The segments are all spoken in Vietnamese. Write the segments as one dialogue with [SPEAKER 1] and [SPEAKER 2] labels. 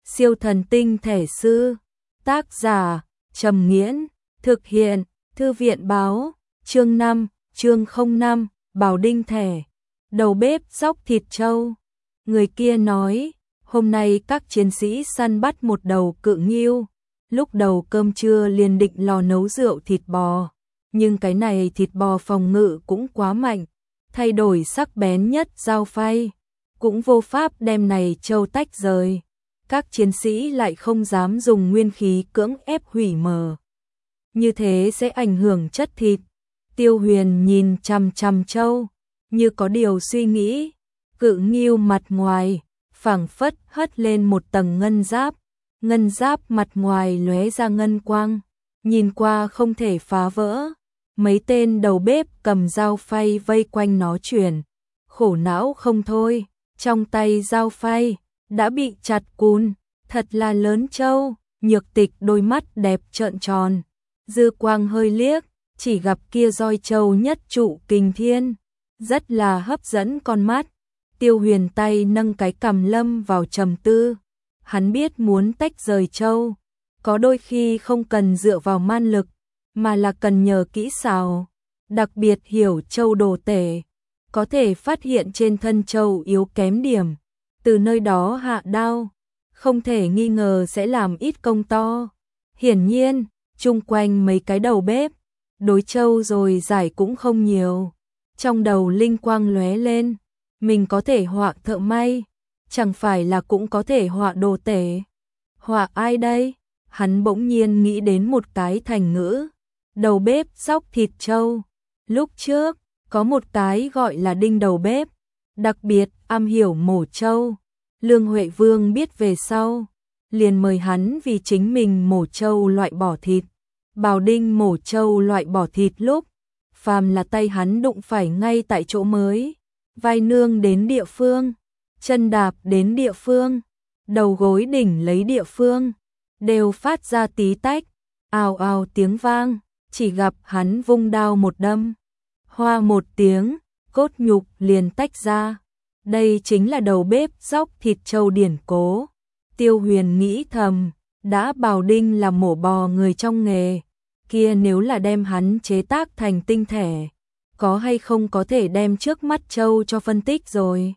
[SPEAKER 1] Siêu thần tinh thể sư. Tác giả Trầm Nghiễn. Thực hiện Thư viện báo. Chương 5, chương 05, Bảo Đinh thẻ. Đầu bếp dóc thịt trâu. Người kia nói, hôm nay các chiến sĩ săn bắt một đầu cự ngưu. Lúc đầu cơm trưa liền định lò nấu rượu thịt bò. Nhưng cái này thịt bò phòng ngự cũng quá mạnh. Thay đổi sắc bén nhất dao phay. Cũng vô pháp đem này trâu tách rời. Các chiến sĩ lại không dám dùng nguyên khí cưỡng ép hủy mờ. Như thế sẽ ảnh hưởng chất thịt. Tiêu Huyền nhìn chằm chằm trâu, như có điều suy nghĩ. Cự ngưu mặt ngoài, phảng phất hất lên một tầng ngân giáp. Ngân giáp mặt ngoài lóe ra ngân quang, nhìn qua không thể phá vỡ. Mấy tên đầu bếp cầm dao phay vây quanh nó chuyển. Khổ não không thôi, trong tay dao phay đã bị chặt cùn, thật là lớn trâu. Nhược Tịch đôi mắt đẹp trợn tròn, dư quang hơi liếc, chỉ gặp kia roi trâu nhất trụ kình thiên, rất là hấp dẫn con mắt. Tiêu Huyền tay nâng cái cằm lâm vào trầm tư. Hắn biết muốn tách rời trâu, có đôi khi không cần dựa vào man lực, mà là cần nhờ kỹ xảo, đặc biệt hiểu trâu đồ tể, có thể phát hiện trên thân trâu yếu kém điểm, từ nơi đó hạ đao, không thể nghi ngờ sẽ làm ít công to. Hiển nhiên, chung quanh mấy cái đầu bếp, đối trâu rồi giải cũng không nhiều. Trong đầu linh quang lóe lên, mình có thể họa thợ may, chẳng phải là cũng có thể họa đồ tể. Họa ai đây? Hắn bỗng nhiên nghĩ đến một cái thành ngữ, đầu bếp dóc thịt trâu. Lúc trước, có một cái gọi là Đinh đầu bếp, đặc biệt am hiểu mổ trâu. Lương Huệ Vương biết về sau, liền mời hắn vì chính mình mổ trâu loại bỏ thịt. Bảo Đinh mổ trâu loại bỏ thịt lúc, phàm là tay hắn đụng phải ngay tại chỗ mới, vai nương đến địa phương, chân đạp đến địa phương, đầu gối đỉnh lấy địa phương, đều phát ra tí tách, ào ào tiếng vang. Chỉ gặp hắn vung đao một đâm, hoa một tiếng, cốt nhục liền tách ra. Đây chính là đầu bếp dóc thịt trâu điển cố. Tiêu Huyền nghĩ thầm, đã Bảo Đinh là mổ bò người trong nghề, kia nếu là đem hắn chế tác thành tinh thể, có hay không có thể đem trước mắt trâu cho phân tích rồi.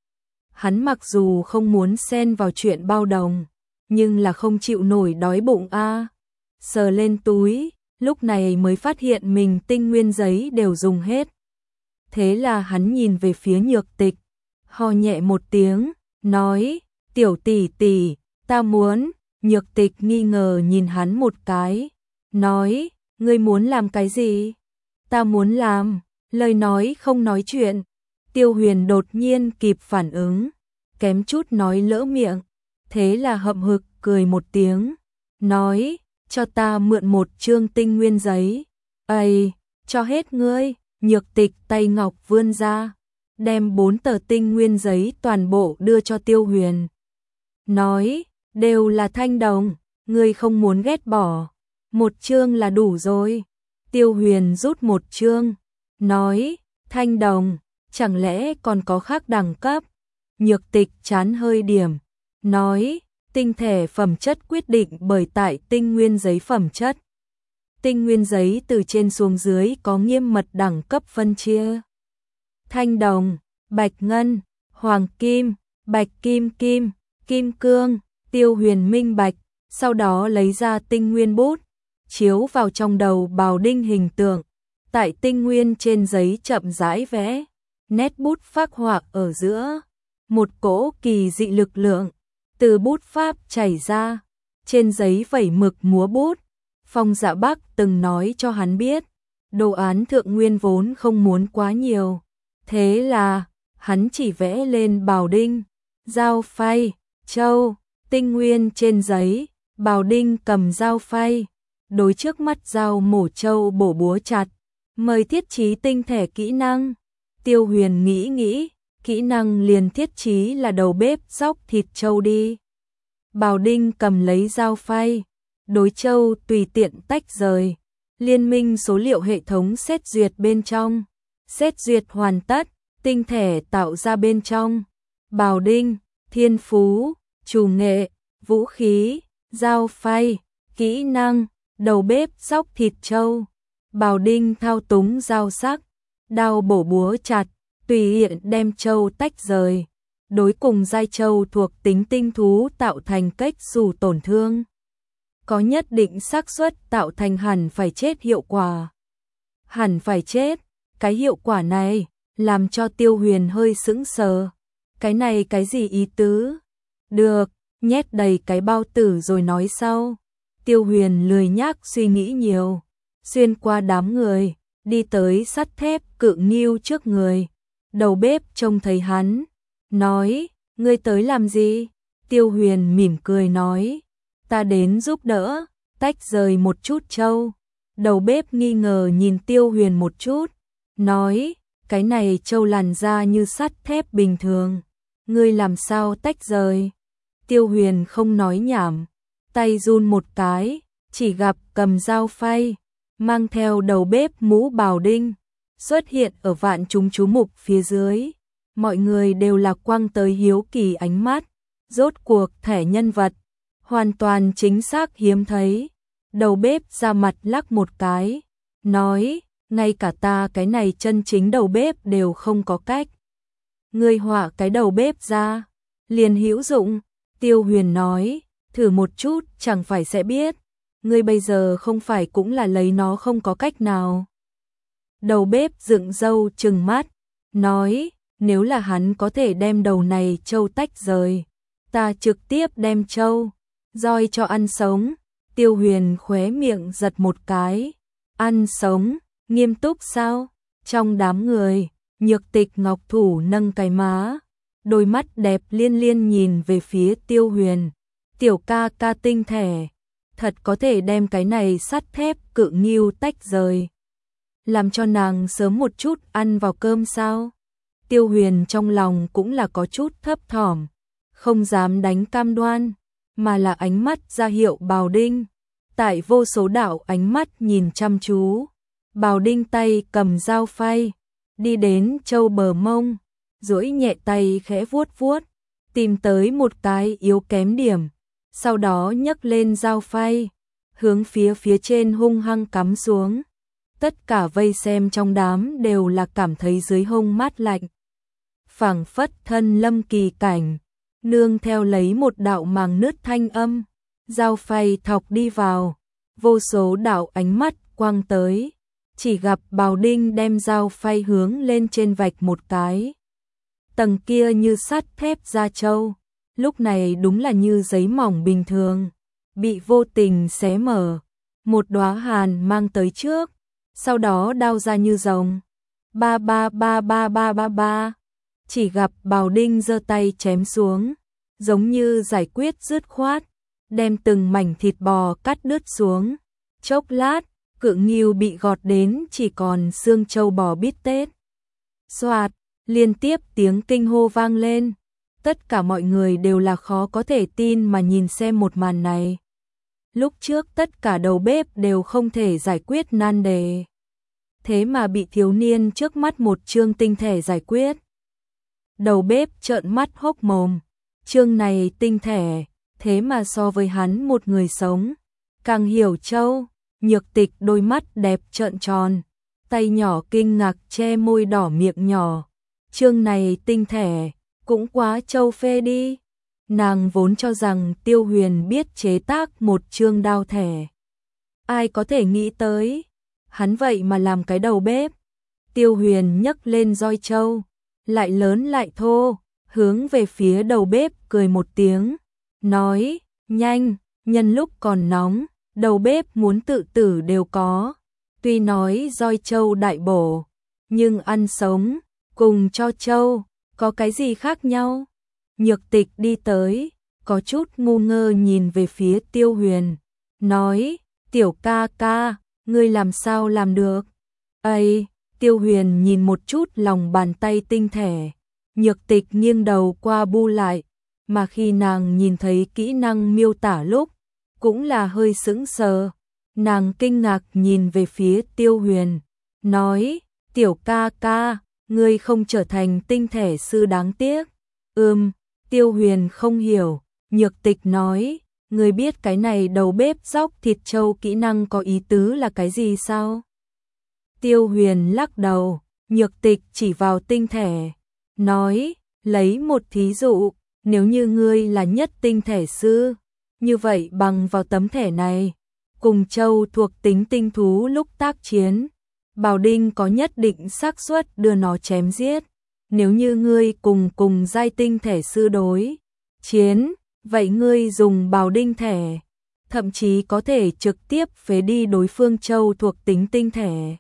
[SPEAKER 1] Hắn mặc dù không muốn xen vào chuyện bao đồng, nhưng là không chịu nổi đói bụng a. Sờ lên túi, lúc này mới phát hiện mình tinh nguyên giấy đều dùng hết. Thế là hắn nhìn về phía Nhược Tịch, ho nhẹ một tiếng, nói, tiểu tỷ tỷ, ta muốn. Nhược Tịch nghi ngờ nhìn hắn một cái, nói, ngươi muốn làm cái gì? Ta muốn làm. Lời nói không nói chuyện. Tiêu Huyền đột nhiên kịp phản ứng, kém chút nói lỡ miệng, thế là hậm hực cười một tiếng, nói, cho ta mượn một chương tinh nguyên giấy. Ây, cho hết ngươi. Nhược Tịch tay ngọc vươn ra, đem 4 tờ tinh nguyên giấy toàn bộ đưa cho Tiêu Huyền. Nói, đều là thanh đồng, ngươi không muốn ghét bỏ, một chương là đủ rồi. Tiêu Huyền rút một chương, nói, thanh đồng, chẳng lẽ còn có khác đẳng cấp? Nhược Tịch chán hơi điểm, nói, tinh thể phẩm chất quyết định bởi tại tinh nguyên giấy phẩm chất. Tinh nguyên giấy từ trên xuống dưới có nghiêm mật đẳng cấp phân chia. Thanh đồng, bạch ngân, hoàng kim, bạch kim kim, kim cương. Tiêu Huyền minh bạch, sau đó lấy ra tinh nguyên bút, chiếu vào trong đầu Bảo Đinh hình tượng, tại tinh nguyên trên giấy chậm rãi vẽ, nét bút phác họa ở giữa, một cỗ kỳ dị lực lượng từ bút pháp chảy ra, trên giấy vẩy mực múa bút. Phong Dạ Bắc từng nói cho hắn biết, đồ án thượng nguyên vốn không muốn quá nhiều, thế là hắn chỉ vẽ lên Bảo Đinh, dao phay, trâu, tinh nguyên trên giấy. Bảo Đinh cầm dao phay, đối trước mắt dao mổ trâu bổ búa chặt, mời thiết trí tinh thể kỹ năng. Tiêu Huyền nghĩ nghĩ, kỹ năng liền thiết trí là đầu bếp dóc thịt trâu đi. Bảo Đinh cầm lấy dao phay, đối trâu tùy tiện tách rời, liên minh số liệu hệ thống xét duyệt bên trong, xét duyệt hoàn tất, tinh thể tạo ra bên trong. Bảo Đinh, thiên phú, chủ nghệ, vũ khí, dao phay, kỹ năng, đầu bếp xóc thịt trâu, Bảo Đinh thao túng dao sắc, đao bổ búa chặt, tùy tiện đem trâu tách rời. Đối cùng giai trâu thuộc tính tinh thú tạo thành cách dù tổn thương, có nhất định xác suất tạo thành hẳn phải chết hiệu quả. Hẳn phải chết, cái hiệu quả này làm cho Tiêu Huyền hơi sững sờ. Cái này cái gì ý tứ? Được, nhét đầy cái bao tử rồi nói sau. Tiêu Huyền lười nhác suy nghĩ nhiều, xuyên qua đám người, đi tới sắt thép cự ngưu trước người. Đầu bếp trông thấy hắn, nói, ngươi tới làm gì? Tiêu Huyền mỉm cười nói, ta đến giúp đỡ, tách rời một chút trâu. Đầu bếp nghi ngờ nhìn Tiêu Huyền một chút, nói, cái này trâu làn da như sắt thép bình thường, ngươi làm sao tách rời? Tiêu Huyền không nói nhảm, tay run một cái, chỉ gặp cầm dao phay, mang theo đầu bếp mũ Bảo Đinh, xuất hiện ở vạn chúng chú mục phía dưới. Mọi người đều lạc quang tới hiếu kỳ ánh mắt, rốt cuộc thẻ nhân vật, hoàn toàn chính xác hiếm thấy. Đầu bếp ra mặt lắc một cái, nói, ngay cả ta cái này chân chính đầu bếp đều không có cách. Ngươi họa cái đầu bếp ra, liền hữu dụng. Tiêu Huyền nói, thử một chút chẳng phải sẽ biết, ngươi bây giờ không phải cũng là lấy nó không có cách nào. Đầu bếp dựng râu trừng mắt, nói, nếu là hắn có thể đem đầu này trâu tách rời, ta trực tiếp đem trâu roi cho ăn sống. Tiêu Huyền khóe miệng giật một cái, ăn sống, nghiêm túc sao? Trong đám người, Nhược Tịch Ngọc Thủ nâng cái má, đôi mắt đẹp liên liên nhìn về phía Tiêu Huyền. Tiểu ca ca tinh thể, thật có thể đem cái này sắt thép cự ngưu tách rời, làm cho nàng sớm một chút ăn vào cơm sao? Tiêu Huyền trong lòng cũng là có chút thấp thỏm, không dám đánh cam đoan, mà là ánh mắt ra hiệu Bảo Đinh. Tại vô số đạo ánh mắt nhìn chăm chú, Bảo Đinh tay cầm dao phay, đi đến trâu bờ mông, duỗi nhẹ tay khẽ vuốt vuốt, tìm tới một cái yếu kém điểm, sau đó nhấc lên dao phay, hướng phía trên hung hăng cắm xuống. Tất cả vây xem trong đám đều là cảm thấy dưới hông mát lạnh, phảng phất thân lâm kỳ cảnh, nương theo lấy một đạo màng nứt thanh âm, dao phay thọc đi vào, vô số đạo ánh mắt quang tới, chỉ gặp Bảo Đinh đem dao phay hướng lên trên vạch một cái. Tầng kia như sắt thép da trâu, lúc này đúng là như giấy mỏng bình thường, bị vô tình xé mở, một đóa hàn mang tới trước, sau đó đao ra như rồng. Ba ba ba ba ba ba ba. Chỉ gặp Bảo Đinh giơ tay chém xuống, giống như giải quyết dứt khoát, đem từng mảnh thịt bò cắt đứt xuống. Chốc lát, cự ngưu bị gọt đến chỉ còn xương trâu bò bít tết. Xoạt, liên tiếp tiếng kinh hô vang lên. Tất cả mọi người đều là khó có thể tin mà nhìn xem một màn này. Lúc trước tất cả đầu bếp đều không thể giải quyết nan đề, thế mà bị thiếu niên trước mắt một chương tinh thể giải quyết. Đầu bếp trợn mắt hốc mồm, chương này tinh thể, thế mà so với hắn một người sống, càng hiểu trâu. Nhược Tịch đôi mắt đẹp trợn tròn, tay nhỏ kinh ngạc che môi đỏ miệng nhỏ. Chương này tinh thể, cũng quá trâu phê đi. Nàng vốn cho rằng Tiêu Huyền biết chế tác một chương đao thẻ. Ai có thể nghĩ tới, hắn vậy mà làm cái đầu bếp. Tiêu Huyền nhấc lên roi trâu, lại lớn lại thô, hướng về phía đầu bếp cười một tiếng, nói, nhanh, nhân lúc còn nóng, đầu bếp muốn tự tử đều có. Tuy nói roi trâu đại bổ, nhưng ăn sống, cùng cho trâu, có cái gì khác nhau? Nhược Tịch đi tới, có chút ngu ngơ nhìn về phía Tiêu Huyền, nói, tiểu ca ca, ngươi làm sao làm được? Ây, Tiêu Huyền nhìn một chút lòng bàn tay tinh thể, Nhược Tịch nghiêng đầu qua bu lại, mà khi nàng nhìn thấy kỹ năng miêu tả lúc, cũng là hơi sững sờ. Nàng kinh ngạc nhìn về phía Tiêu Huyền, nói, tiểu ca ca, ngươi không trở thành tinh thể sư đáng tiếc. Tiêu Huyền không hiểu, Nhược Tịch nói, người biết cái này đầu bếp dóc thịt trâu kỹ năng có ý tứ là cái gì sao? Tiêu Huyền lắc đầu, Nhược Tịch chỉ vào tinh thể, nói, lấy một thí dụ, nếu như ngươi là nhất tinh thể sư, như vậy bằng vào tấm thẻ này, cùng châu thuộc tính tinh thú lúc tác chiến, Bảo Đinh có nhất định xác suất đưa nó chém giết. Nếu như ngươi cùng giai tinh thể sư đối chiến, vậy ngươi dùng Bảo Đinh thẻ, thậm chí có thể trực tiếp phế đi đối phương châu thuộc tính tinh thể.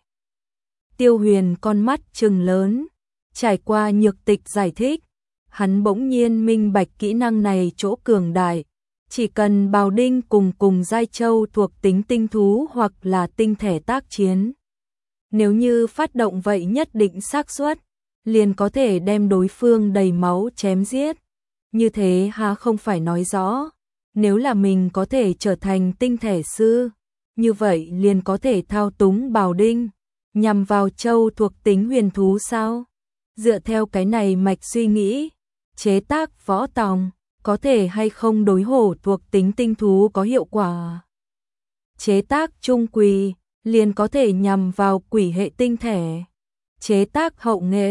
[SPEAKER 1] Tiêu Huyền con mắt trừng lớn, trải qua Nhược Tịch giải thích, hắn bỗng nhiên minh bạch kỹ năng này chỗ cường đại, chỉ cần Bảo Đinh cùng giai châu thuộc tính tinh thú hoặc là tinh thể tác chiến. Nếu như phát động vậy nhất định xác suất, liền có thể đem đối phương đầy máu chém giết. Như thế há không phải nói rõ, nếu là mình có thể trở thành tinh thể sư, như vậy liền có thể thao túng Bảo Đinh, nhằm vào châu thuộc tính huyền thú sao? Dựa theo cái này mạch suy nghĩ, chế tác võ tòng, có thể hay không đối hổ thuộc tính tinh thú có hiệu quả? Chế tác trung quỳ, liền có thể nhằm vào quỷ hệ tinh thể. Chế tác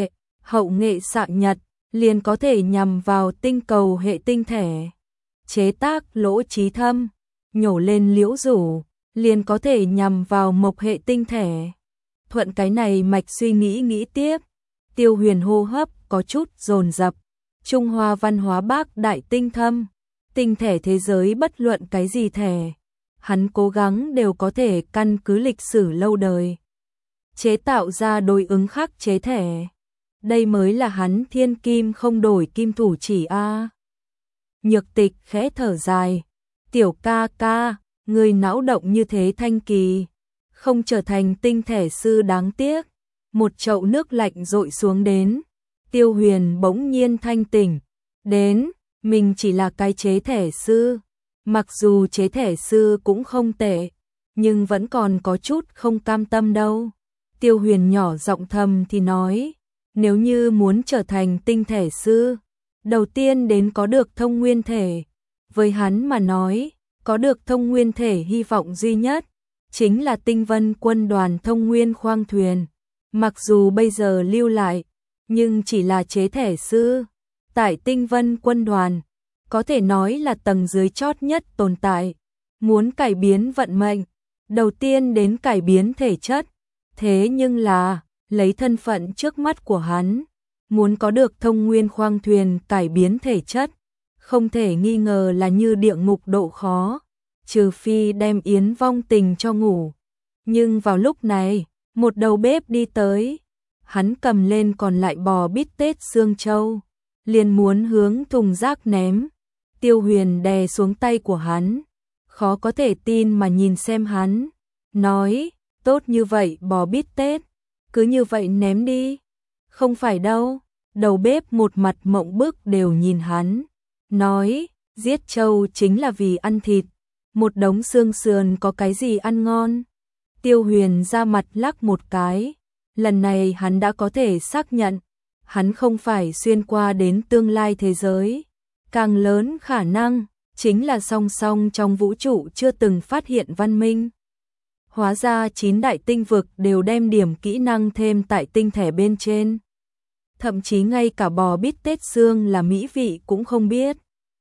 [SPEAKER 1] hậu nghệ xạ nhật, liền có thể nhằm vào tinh cầu hệ tinh thể. Chế tác lỗ trí thâm, nhổ lên liễu rủ, liền có thể nhằm vào mộc hệ tinh thể. Thuận cái này mạch suy nghĩ tiếp, Tiêu Huyền hô hấp có chút dồn dập. Trung Hoa văn hóa Bắc đại tinh thâm, tinh thể thế giới bất luận cái gì thể, hắn cố gắng đều có thể căn cứ lịch sử lâu đời, chế tạo ra đối ứng khắc chế thể. Đây mới là hắn thiên kim không đổi kim thủ chỉ a. Nhược Tịch khẽ thở dài, tiểu ca ca, người não động như thế thanh kỳ, không trở thành tinh thể sư đáng tiếc. Một chậu nước lạnh dội xuống đến, Tiêu Huyền bỗng nhiên thanh tỉnh, đến, mình chỉ là cái chế thể sư, mặc dù chế thể sư cũng không tệ, nhưng vẫn còn có chút không cam tâm đâu. Tiêu Huyền nhỏ giọng thầm thì nói, nếu như muốn trở thành tinh thể sư, đầu tiên đến có được thông nguyên thể. Với hắn mà nói, có được thông nguyên thể hy vọng duy nhất, chính là Tinh Vân quân đoàn thông nguyên khoang thuyền. Mặc dù bây giờ lưu lại, nhưng chỉ là chế thể sư. Tại Tinh Vân quân đoàn, có thể nói là tầng dưới chót nhất tồn tại. Muốn cải biến vận mệnh, đầu tiên đến cải biến thể chất. Thế nhưng là, lấy thân phận trước mắt của hắn, muốn có được thông nguyên khoang thuyền cải biến thể chất, không thể nghi ngờ là như địa ngục độ khó, trừ phi đem Yến Vong Tình cho ngủ. Nhưng vào lúc này, một đầu bếp đi tới, hắn cầm lên còn lại bò bít tết xương trâu, liền muốn hướng thùng rác ném. Tiêu Huyền đè xuống tay của hắn, khó có thể tin mà nhìn xem hắn, nói, tốt như vậy bò bít tết, cứ như vậy ném đi. Không phải đâu, đầu bếp một mặt mộng bức đều nhìn hắn, nói, giết trâu chính là vì ăn thịt, một đống xương sườn có cái gì ăn ngon. Tiêu Huyền ra mặt lắc một cái, lần này hắn đã có thể xác nhận, hắn không phải xuyên qua đến tương lai thế giới, càng lớn khả năng, chính là song song trong vũ trụ chưa từng phát hiện văn minh. Hóa ra 9 đại tinh vực đều đem điểm kỹ năng thêm tại tinh thể bên trên. Thậm chí ngay cả bò bít tết xương là mỹ vị cũng không biết.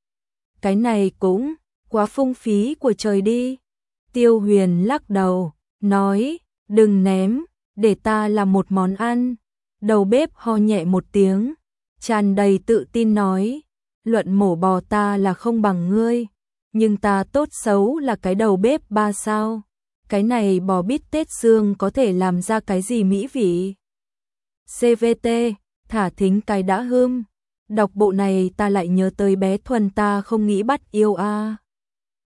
[SPEAKER 1] Cái này cũng quá phung phí của trời đi. Tiêu Huyền lắc đầu, nói, đừng ném, để ta làm một món ăn. Đầu bếp ho nhẹ một tiếng, tràn đầy tự tin nói, luận mổ bò ta là không bằng ngươi, nhưng ta tốt xấu là cái đầu bếp 3 sao. Cái này bò bít tết xương có thể làm ra cái gì mỹ vị? CVT, thả thính cái đã hươm. Đọc bộ này ta lại nhớ tới bé Thuần ta không nghĩ bắt yêu a.